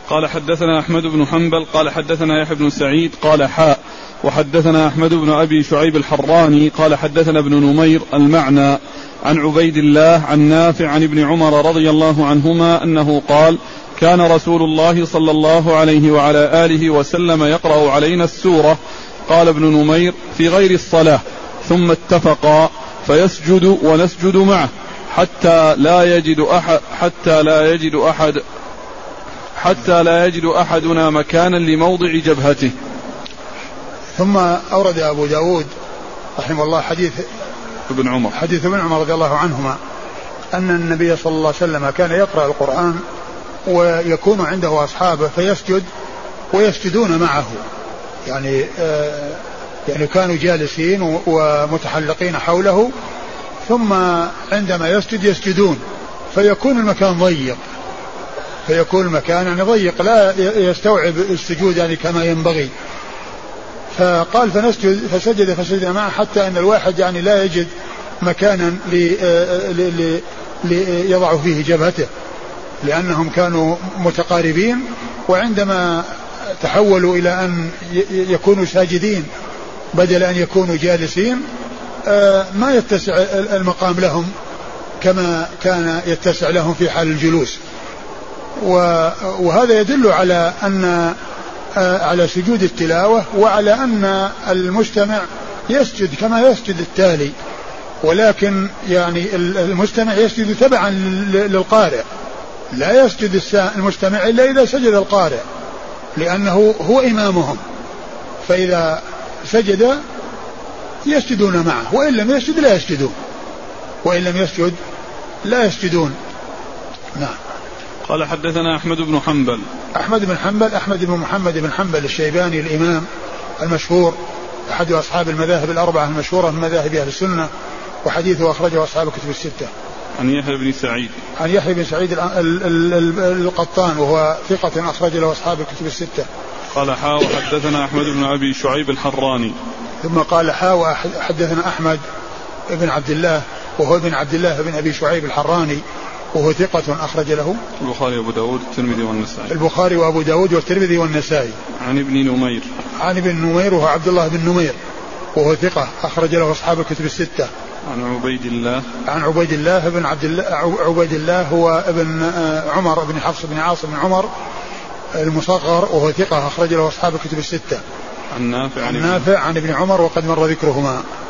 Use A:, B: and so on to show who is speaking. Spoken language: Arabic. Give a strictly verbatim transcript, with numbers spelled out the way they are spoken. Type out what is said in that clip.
A: قال حدثنا أحمد بن حنبل قال حدثنا يحيى بن سعيد قال حاء وحدثنا أحمد بن أبي شعيب الحراني قال حدثنا ابن نمير المعنى عن عبيد الله عن نافع عن ابن عمر رضي الله عنهما أنه قال كان رسول الله صلى الله عليه وعلى آله وسلم يقرأ علينا السورة. قال ابن نمير في غير الصلاة ثم اتفقا فيسجد ونسجد معه حتى لا يجد أحد حتى لا يجد أحد حتى لا يجد أحدنا مكانا لموضع جبهته.
B: ثم أورد أبو داود رحمه الله حديث
A: ابن عمر
B: حديث ابن عمر رضي الله عنهما أن النبي صلى الله عليه وسلم كان يقرأ القرآن ويكون عنده أصحابه فيسجد ويسجدون معه، يعني آه يعني كانوا جالسين ومتحلقين حوله، ثم عندما يسجد يسجدون فيكون المكان ضيق فيكون المكان يعني ضيق لا يستوعب السجود يعني كما ينبغي. فقال فنسجد فسجد فسجد معه حتى أن الواحد يعني لا يجد مكانا ليضع فيه جبهته لأنهم كانوا متقاربين، وعندما تحولوا إلى أن يكونوا ساجدين بدل أن يكونوا جالسين ما يتسع المقام لهم كما كان يتسع لهم في حال الجلوس. وهذا يدل على أن على سجود التلاوة وعلى أن المستمع يسجد كما يسجد التالي، ولكن يعني المستمع يسجد تبعا للقارئ، لا يسجد المستمع إلا إذا سجد القارئ لأنه هو إمامهم، فإذا سجد يسجدون معه وإن لم يسجد لا يسجدون وإن لم يسجد لا يسجدون. نعم.
A: قال حدثنا أحمد بن حنبل
B: أحمد بن حنبل أحمد بن محمد بن حنبل الشيباني الإمام المشهور أحد أصحاب المذاهب الأربعة المشهورة من مذاهب أهل السنة، وحديثه أخرجه أصحاب الكتب الستة.
A: عن يحيى بن سعيد
B: عن يحيى بن سعيد القطان وهو ثقة أخرج له أصحاب الكتب الستة.
A: قال حاء وحدثنا أحمد بن أبي شعيب الحراني
B: ثم قال حاء وحدثنا أحمد بن عبد الله وهو ابن عبد الله بن أبي شعيب الحراني وهو ثقة أخرج له
A: البخاري وأبو داود والترمذي والنسائي.
B: البخاري وأبو داود والترمذي والنسائي.
A: عن ابن نمير
B: عن ابن نمير وهو عبد الله بن نمير وهو ثقة أخرج له أصحاب الكتب الستة.
A: عن عبيد الله
B: عن عبيد الله بن عبد الله عبيد الله هو ابن عمر بن حفص بن عاصم بن عمر المصغر وهو ثقة أخرج له أصحاب الكتب الستة.
A: عن نافع عن,
B: عن نافع عن ابن عمر وقد مر ذكرهما.